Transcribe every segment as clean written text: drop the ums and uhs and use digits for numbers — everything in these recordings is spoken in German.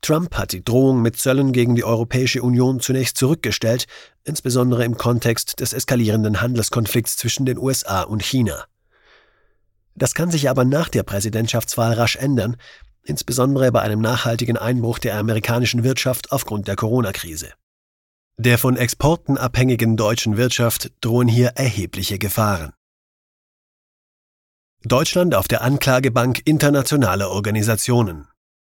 Trump hat die Drohung mit Zöllen gegen die Europäische Union zunächst zurückgestellt, insbesondere im Kontext des eskalierenden Handelskonflikts zwischen den USA und China. Das kann sich aber nach der Präsidentschaftswahl rasch ändern, insbesondere bei einem nachhaltigen Einbruch der amerikanischen Wirtschaft aufgrund der Corona-Krise. Der von Exporten abhängigen deutschen Wirtschaft drohen hier erhebliche Gefahren. Deutschland auf der Anklagebank internationaler Organisationen.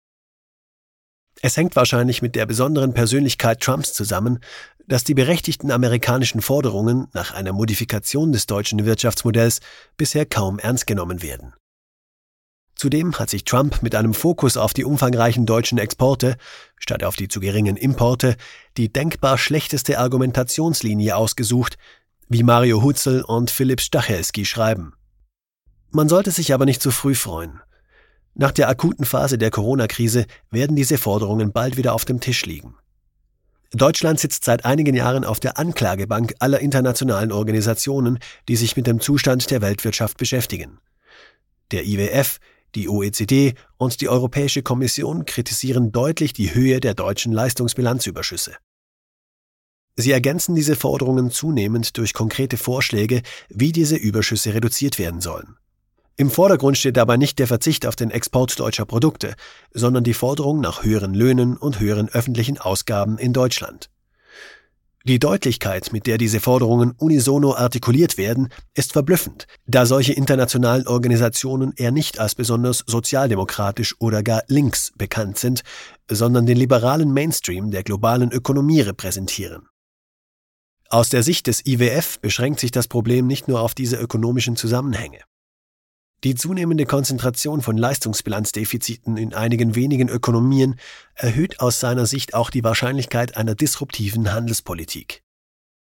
Es hängt wahrscheinlich mit der besonderen Persönlichkeit Trumps zusammen, dass die berechtigten amerikanischen Forderungen nach einer Modifikation des deutschen Wirtschaftsmodells bisher kaum ernst genommen werden. Zudem hat sich Trump mit einem Fokus auf die umfangreichen deutschen Exporte, statt auf die zu geringen Importe, die denkbar schlechteste Argumentationslinie ausgesucht, wie Mario Hutzel und Philipp Stachelski schreiben. Man sollte sich aber nicht zu früh freuen. Nach der akuten Phase der Corona-Krise werden diese Forderungen bald wieder auf dem Tisch liegen. Deutschland sitzt seit einigen Jahren auf der Anklagebank aller internationalen Organisationen, die sich mit dem Zustand der Weltwirtschaft beschäftigen. Der IWF, die OECD und die Europäische Kommission kritisieren deutlich die Höhe der deutschen Leistungsbilanzüberschüsse. Sie ergänzen diese Forderungen zunehmend durch konkrete Vorschläge, wie diese Überschüsse reduziert werden sollen. Im Vordergrund steht dabei nicht der Verzicht auf den Export deutscher Produkte, sondern die Forderung nach höheren Löhnen und höheren öffentlichen Ausgaben in Deutschland. Die Deutlichkeit, mit der diese Forderungen unisono artikuliert werden, ist verblüffend, da solche internationalen Organisationen eher nicht als besonders sozialdemokratisch oder gar links bekannt sind, sondern den liberalen Mainstream der globalen Ökonomie repräsentieren. Aus der Sicht des IWF beschränkt sich das Problem nicht nur auf diese ökonomischen Zusammenhänge. Die zunehmende Konzentration von Leistungsbilanzdefiziten in einigen wenigen Ökonomien erhöht aus seiner Sicht auch die Wahrscheinlichkeit einer disruptiven Handelspolitik.